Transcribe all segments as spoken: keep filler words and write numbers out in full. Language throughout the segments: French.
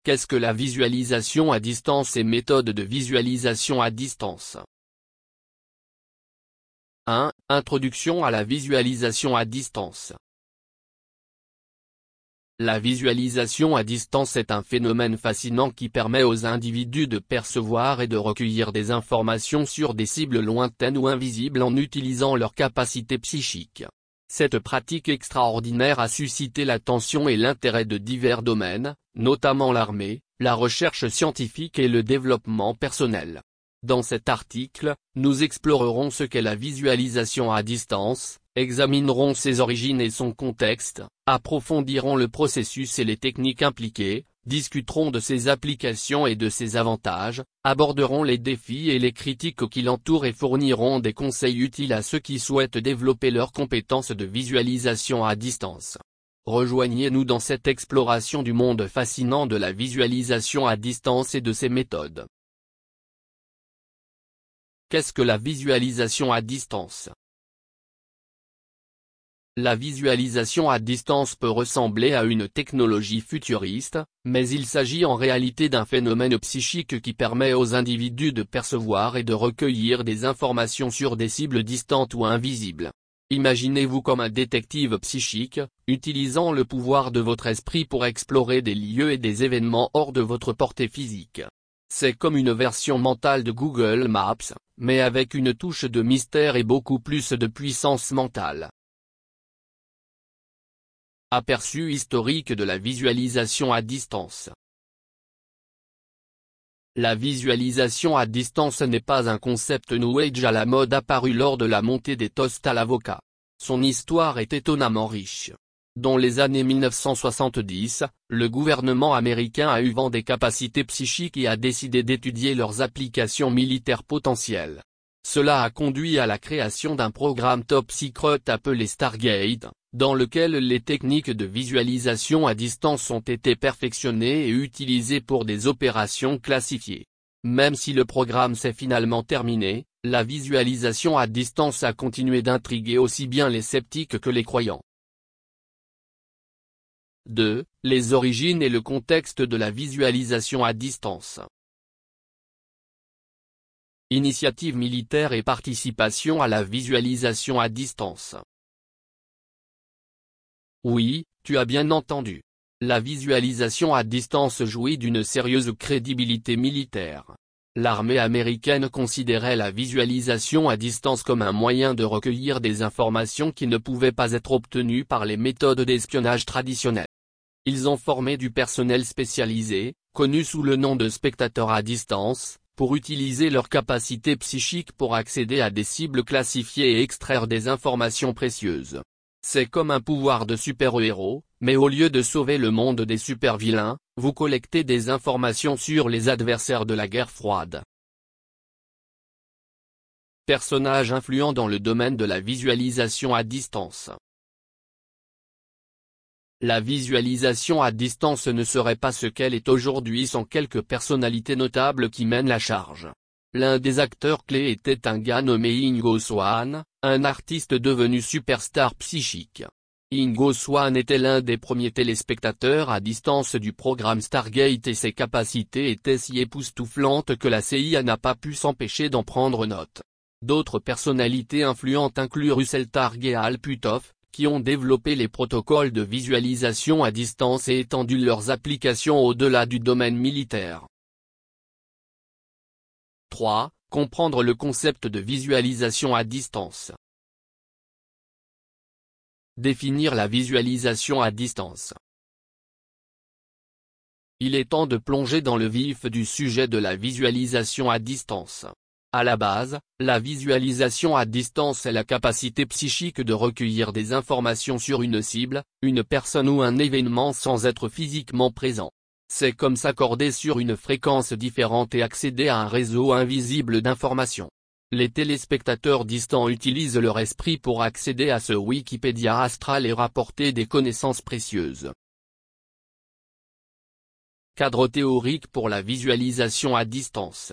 Qu'est-ce que la visualisation à distance et méthode de visualisation à distance? un. Introduction à la visualisation à distance. La visualisation à distance est un phénomène fascinant qui permet aux individus de percevoir et de recueillir des informations sur des cibles lointaines ou invisibles en utilisant leurs capacités psychiques. Cette pratique extraordinaire a suscité l'attention et l'intérêt de divers domaines, notamment l'armée, la recherche scientifique et le développement personnel. Dans cet article, nous explorerons ce qu'est la visualisation à distance, examinerons ses origines et son contexte, approfondirons le processus et les techniques impliquées, discuterons de ses applications et de ses avantages, aborderons les défis et les critiques qui l'entourent et fournirons des conseils utiles à ceux qui souhaitent développer leurs compétences de visualisation à distance. Rejoignez-nous dans cette exploration du monde fascinant de la visualisation à distance et de ses méthodes. Qu'est-ce que la visualisation à distance? La visualisation à distance peut ressembler à une technologie futuriste, mais il s'agit en réalité d'un phénomène psychique qui permet aux individus de percevoir et de recueillir des informations sur des cibles distantes ou invisibles. Imaginez-vous comme un détective psychique, utilisant le pouvoir de votre esprit pour explorer des lieux et des événements hors de votre portée physique. C'est comme une version mentale de Google Maps, mais avec une touche de mystère et beaucoup plus de puissance mentale. Aperçu historique de la visualisation à distance. La visualisation à distance n'est pas un concept New Age à la mode apparu lors de la montée des toasts à l'avocat. Son histoire est étonnamment riche. Dans les années mille neuf cent soixante-dix, le gouvernement américain a eu vent des capacités psychiques et a décidé d'étudier leurs applications militaires potentielles. Cela a conduit à la création d'un programme top secret appelé Stargate, dans lequel les techniques de visualisation à distance ont été perfectionnées et utilisées pour des opérations classifiées. Même si le programme s'est finalement terminé, la visualisation à distance a continué d'intriguer aussi bien les sceptiques que les croyants. deux. Les origines et le contexte de la visualisation à distance. Initiative militaire et participation à la visualisation à distance. Oui, tu as bien entendu. La visualisation à distance jouit d'une sérieuse crédibilité militaire. L'armée américaine considérait la visualisation à distance comme un moyen de recueillir des informations qui ne pouvaient pas être obtenues par les méthodes d'espionnage traditionnelles. Ils ont formé du personnel spécialisé, connu sous le nom de spectateurs à distance, pour utiliser leurs capacités psychiques pour accéder à des cibles classifiées et extraire des informations précieuses. C'est comme un pouvoir de super-héros, mais au lieu de sauver le monde des super-vilains, vous collectez des informations sur les adversaires de la guerre froide. Personnages influents dans le domaine de la visualisation à distance. La visualisation à distance ne serait pas ce qu'elle est aujourd'hui sans quelques personnalités notables qui mènent la charge. L'un des acteurs clés était un gars nommé Ingo Swann, un artiste devenu superstar psychique. Ingo Swann était l'un des premiers téléspectateurs à distance du programme Stargate et ses capacités étaient si époustouflantes que la C I A n'a pas pu s'empêcher d'en prendre note. D'autres personnalités influentes incluent Russell Targ et Al Puthoff, qui ont développé les protocoles de visualisation à distance et étendu leurs applications au-delà du domaine militaire. trois. Comprendre le concept de visualisation à distance. Définir la visualisation à distance. Il est temps de plonger dans le vif du sujet de la visualisation à distance. À la base, la visualisation à distance est la capacité psychique de recueillir des informations sur une cible, une personne ou un événement sans être physiquement présent. C'est comme s'accorder sur une fréquence différente et accéder à un réseau invisible d'informations. Les téléspectateurs distants utilisent leur esprit pour accéder à ce Wikipédia astral et rapporter des connaissances précieuses. Cadre théorique pour la visualisation à distance.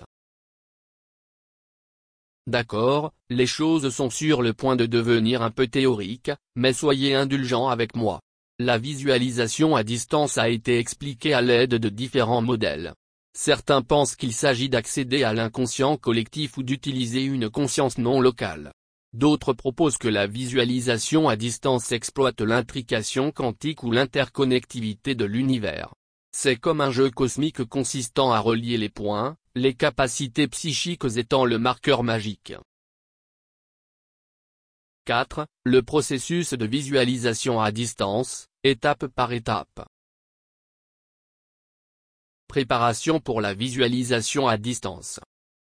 D'accord, les choses sont sur le point de devenir un peu théoriques, mais soyez indulgents avec moi. La visualisation à distance a été expliquée à l'aide de différents modèles. Certains pensent qu'il s'agit d'accéder à l'inconscient collectif ou d'utiliser une conscience non locale. D'autres proposent que la visualisation à distance exploite l'intrication quantique ou l'interconnectivité de l'univers. C'est comme un jeu cosmique consistant à relier les points, les capacités psychiques étant le marqueur magique. quatre. Le processus de visualisation à distance, étape par étape. Préparation pour la visualisation à distance.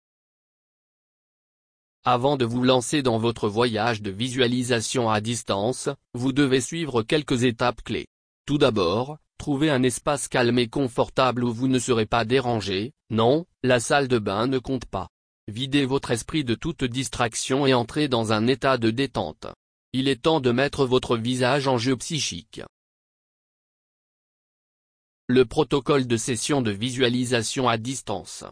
Avant de vous lancer dans votre voyage de visualisation à distance, vous devez suivre quelques étapes clés. Tout d'abord, trouvez un espace calme et confortable où vous ne serez pas dérangé. Non, la salle de bain ne compte pas. Videz votre esprit de toute distraction et entrez dans un état de détente. Il est temps de mettre votre visage en jeu psychique. Le protocole de session de visualisation à distance.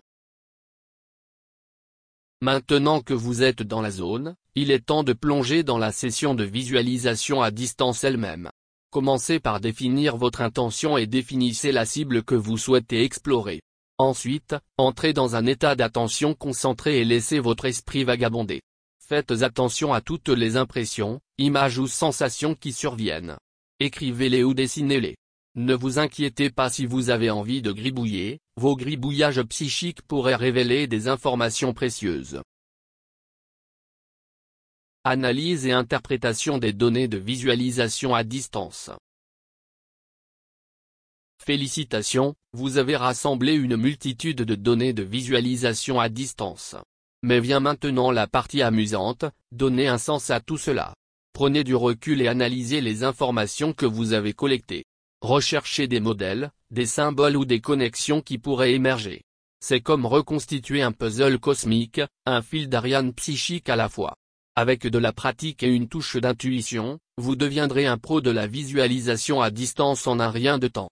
Maintenant que vous êtes dans la zone, il est temps de plonger dans la session de visualisation à distance elle-même. Commencez par définir votre intention et définissez la cible que vous souhaitez explorer. Ensuite, entrez dans un état d'attention concentré et laissez votre esprit vagabonder. Faites attention à toutes les impressions, images ou sensations qui surviennent. Écrivez-les ou dessinez-les. Ne vous inquiétez pas si vous avez envie de gribouiller, vos gribouillages psychiques pourraient révéler des informations précieuses. Analyse et interprétation des données de visualisation à distance. Félicitations, vous avez rassemblé une multitude de données de visualisation à distance. Mais vient maintenant la partie amusante, donnez un sens à tout cela. Prenez du recul et analysez les informations que vous avez collectées. Recherchez des modèles, des symboles ou des connexions qui pourraient émerger. C'est comme reconstituer un puzzle cosmique, un fil d'Ariane psychique à la fois. Avec de la pratique et une touche d'intuition, vous deviendrez un pro de la visualisation à distance en un rien de temps.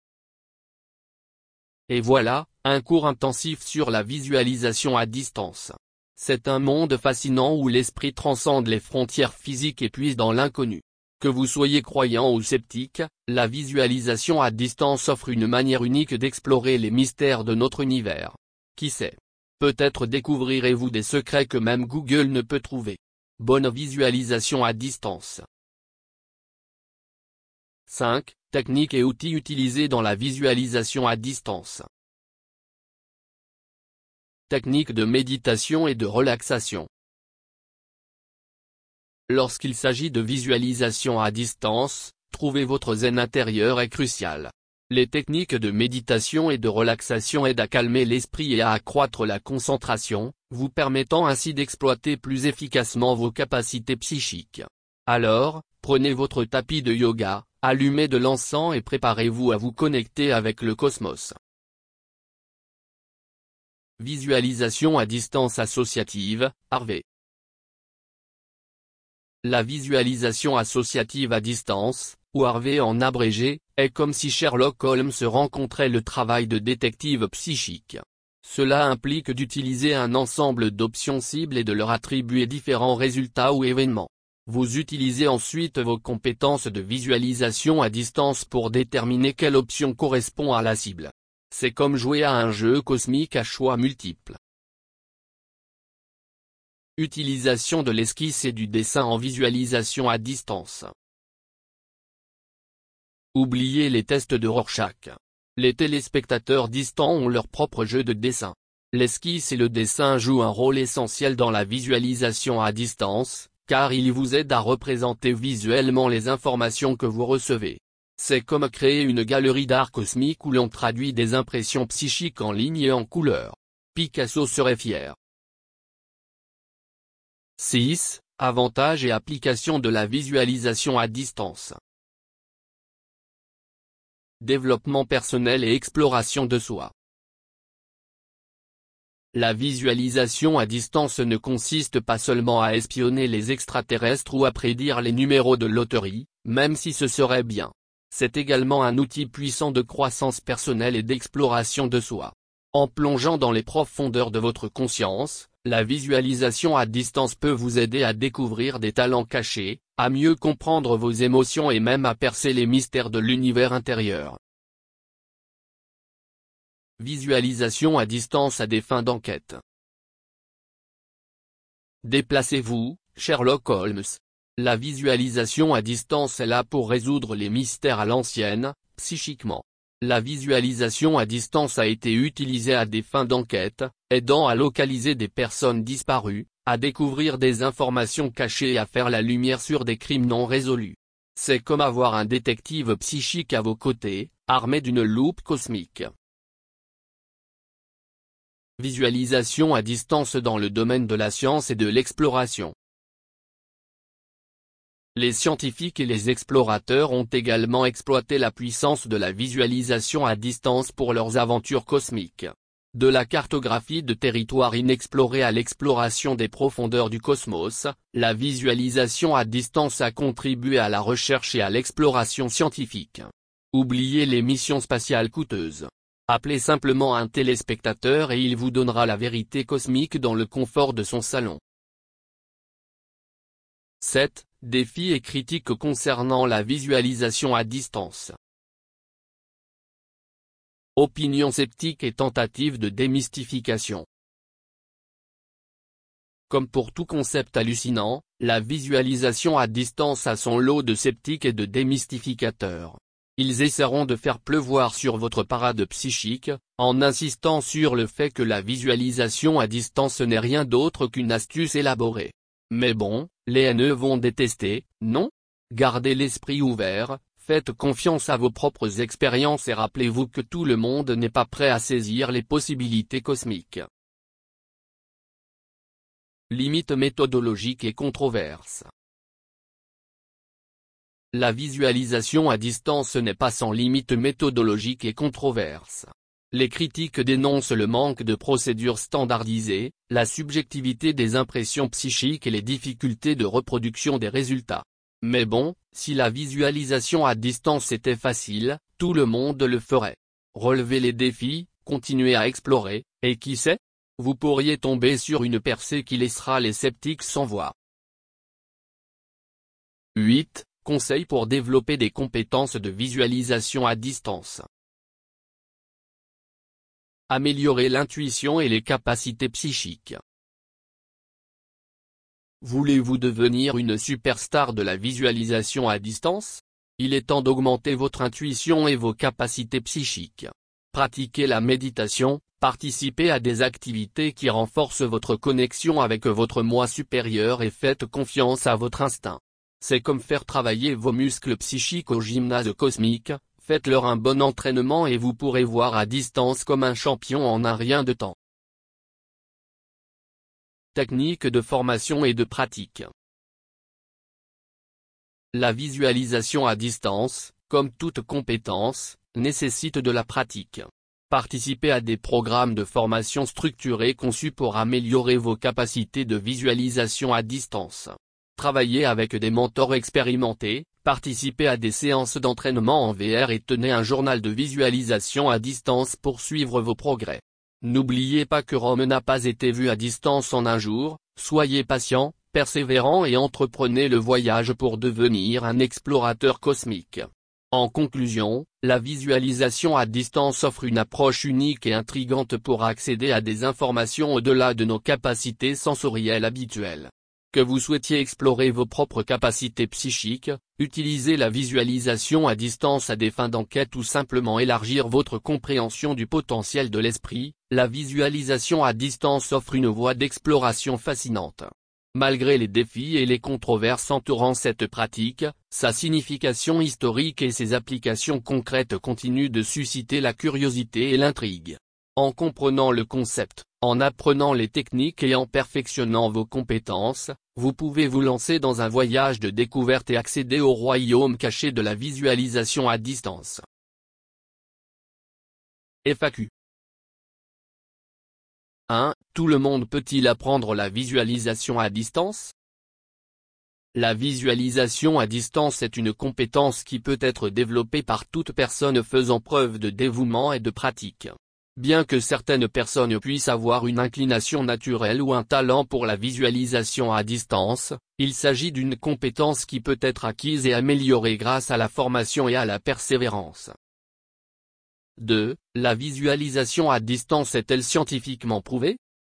Et voilà, un cours intensif sur la visualisation à distance. C'est un monde fascinant où l'esprit transcende les frontières physiques et puise dans l'inconnu. Que vous soyez croyant ou sceptique, la visualisation à distance offre une manière unique d'explorer les mystères de notre univers. Qui sait? Peut-être découvrirez-vous des secrets que même Google ne peut trouver. Bonne visualisation à distance. cinq. Techniques et outils utilisés dans la visualisation à distance. Techniques de méditation et de relaxation. Lorsqu'il s'agit de visualisation à distance, trouver votre zen intérieur est crucial. Les techniques de méditation et de relaxation aident à calmer l'esprit et à accroître la concentration, vous permettant ainsi d'exploiter plus efficacement vos capacités psychiques. Alors, prenez votre tapis de yoga, allumez de l'encens et préparez-vous à vous connecter avec le cosmos. Visualisation à distance associative, Harvey. La visualisation associative à distance, ou Harvey en abrégé, est comme si Sherlock Holmes rencontrait le travail de détective psychique. Cela implique d'utiliser un ensemble d'options cibles et de leur attribuer différents résultats ou événements. Vous utilisez ensuite vos compétences de visualisation à distance pour déterminer quelle option correspond à la cible. C'est comme jouer à un jeu cosmique à choix multiples. Utilisation de l'esquisse et du dessin en visualisation à distance. Oubliez les tests de Rorschach. Les téléspectateurs distants ont leur propre jeu de dessin. L'esquisse et le dessin jouent un rôle essentiel dans la visualisation à distance, car ils vous aident à représenter visuellement les informations que vous recevez. C'est comme créer une galerie d'art cosmique où l'on traduit des impressions psychiques en lignes et en couleurs. Picasso serait fier. six. Avantages et applications de la visualisation à distance. Développement personnel et exploration de soi. La visualisation à distance ne consiste pas seulement à espionner les extraterrestres ou à prédire les numéros de loterie, même si ce serait bien. C'est également un outil puissant de croissance personnelle et d'exploration de soi. En plongeant dans les profondeurs de votre conscience, La visualisation à distance peut vous aider à découvrir des talents cachés, à mieux comprendre vos émotions et même à percer les mystères de l'univers intérieur. Visualisation à distance à des fins d'enquête. Déplacez-vous, Sherlock Holmes. La visualisation à distance est là pour résoudre les mystères à l'ancienne, psychiquement. La visualisation à distance a été utilisée à des fins d'enquête, aidant à localiser des personnes disparues, à découvrir des informations cachées et à faire la lumière sur des crimes non résolus. C'est comme avoir un détective psychique à vos côtés, armé d'une loupe cosmique. Visualisation à distance dans le domaine de la science et de l'exploration. Les scientifiques et les explorateurs ont également exploité la puissance de la visualisation à distance pour leurs aventures cosmiques. De la cartographie de territoires inexplorés à l'exploration des profondeurs du cosmos, la visualisation à distance a contribué à la recherche et à l'exploration scientifique. Oubliez les missions spatiales coûteuses. Appelez simplement un téléspectateur et il vous donnera la vérité cosmique dans le confort de son salon. sept. Défis et critiques concernant la visualisation à distance. Opinions sceptiques et tentatives de démystification. Comme pour tout concept hallucinant, la visualisation à distance a son lot de sceptiques et de démystificateurs. Ils essaieront de faire pleuvoir sur votre parade psychique, en insistant sur le fait que la visualisation à distance n'est rien d'autre qu'une astuce élaborée. Mais bon, les haineux vont détester, non? Gardez l'esprit ouvert, faites confiance à vos propres expériences et rappelez-vous que tout le monde n'est pas prêt à saisir les possibilités cosmiques. Limites méthodologiques et controverses. La visualisation à distance n'est pas sans limites méthodologiques et controverses. Les critiques dénoncent le manque de procédures standardisées, la subjectivité des impressions psychiques et les difficultés de reproduction des résultats. Mais bon, si la visualisation à distance était facile, tout le monde le ferait. Relevez les défis, continuez à explorer, et qui sait? Vous pourriez tomber sur une percée qui laissera les sceptiques sans voix. huit. Conseils pour développer des compétences de visualisation à distance. Améliorer l'intuition et les capacités psychiques. Voulez-vous devenir une superstar de la visualisation à distance? Il est temps d'augmenter votre intuition et vos capacités psychiques. Pratiquez la méditation, participez à des activités qui renforcent votre connexion avec votre moi supérieur et faites confiance à votre instinct. C'est comme faire travailler vos muscles psychiques au gymnase cosmique. Faites-leur un bon entraînement et vous pourrez voir à distance comme un champion en un rien de temps. Techniques de formation et de pratique. La visualisation à distance, comme toute compétence, nécessite de la pratique. Participez à des programmes de formation structurés conçus pour améliorer vos capacités de visualisation à distance. Travaillez avec des mentors expérimentés. Participez à des séances d'entraînement en V R et tenez un journal de visualisation à distance pour suivre vos progrès. N'oubliez pas que Rome n'a pas été vue à distance en un jour, soyez patient, persévérant et entreprenez le voyage pour devenir un explorateur cosmique. En conclusion, la visualisation à distance offre une approche unique et intrigante pour accéder à des informations au-delà de nos capacités sensorielles habituelles. Que vous souhaitiez explorer vos propres capacités psychiques, utiliser la visualisation à distance à des fins d'enquête ou simplement élargir votre compréhension du potentiel de l'esprit, la visualisation à distance offre une voie d'exploration fascinante. Malgré les défis et les controverses entourant cette pratique, sa signification historique et ses applications concrètes continuent de susciter la curiosité et l'intrigue. En comprenant le concept, en apprenant les techniques et en perfectionnant vos compétences, vous pouvez vous lancer dans un voyage de découverte et accéder au royaume caché de la visualisation à distance. F A Q. un. Tout le monde peut-il apprendre la visualisation à distance? La visualisation à distance est une compétence qui peut être développée par toute personne faisant preuve de dévouement et de pratique. Bien que certaines personnes puissent avoir une inclination naturelle ou un talent pour la visualisation à distance, il s'agit d'une compétence qui peut être acquise et améliorée grâce à la formation et à la persévérance. deux. La visualisation à distance est-elle scientifiquement prouvée?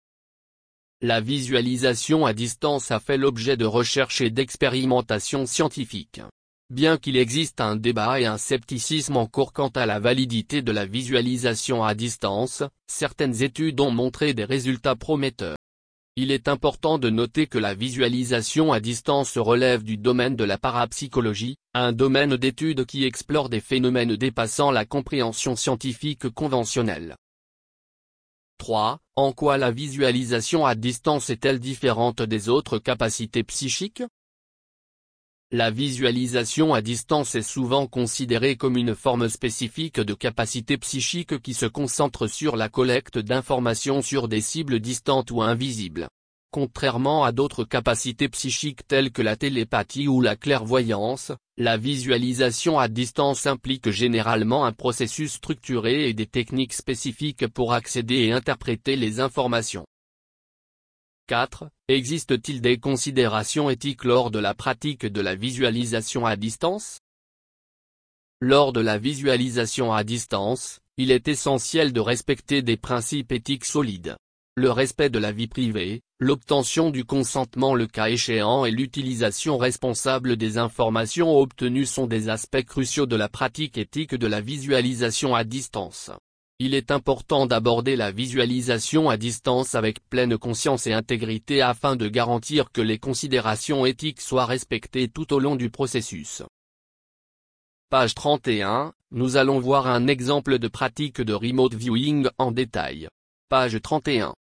La visualisation à distance a fait l'objet de recherches et d'expérimentations scientifiques. Bien qu'il existe un débat et un scepticisme en cours quant à la validité de la visualisation à distance, certaines études ont montré des résultats prometteurs. Il est important de noter que la visualisation à distance relève du domaine de la parapsychologie, un domaine d'étude qui explore des phénomènes dépassant la compréhension scientifique conventionnelle. trois. En quoi la visualisation à distance est-elle différente des autres capacités psychiques? La visualisation à distance est souvent considérée comme une forme spécifique de capacité psychique qui se concentre sur la collecte d'informations sur des cibles distantes ou invisibles. Contrairement à d'autres capacités psychiques telles que la télépathie ou la clairvoyance, la visualisation à distance implique généralement un processus structuré et des techniques spécifiques pour accéder et interpréter les informations. quatre. Existe-t-il des considérations éthiques lors de la pratique de la visualisation à distance? Lors de la visualisation à distance, il est essentiel de respecter des principes éthiques solides. Le respect de la vie privée, l'obtention du consentement le cas échéant et l'utilisation responsable des informations obtenues sont des aspects cruciaux de la pratique éthique de la visualisation à distance. Il est important d'aborder la visualisation à distance avec pleine conscience et intégrité afin de garantir que les considérations éthiques soient respectées tout au long du processus. Page trente et un, nous allons voir un exemple de pratique de remote viewing en détail. Page trente et un.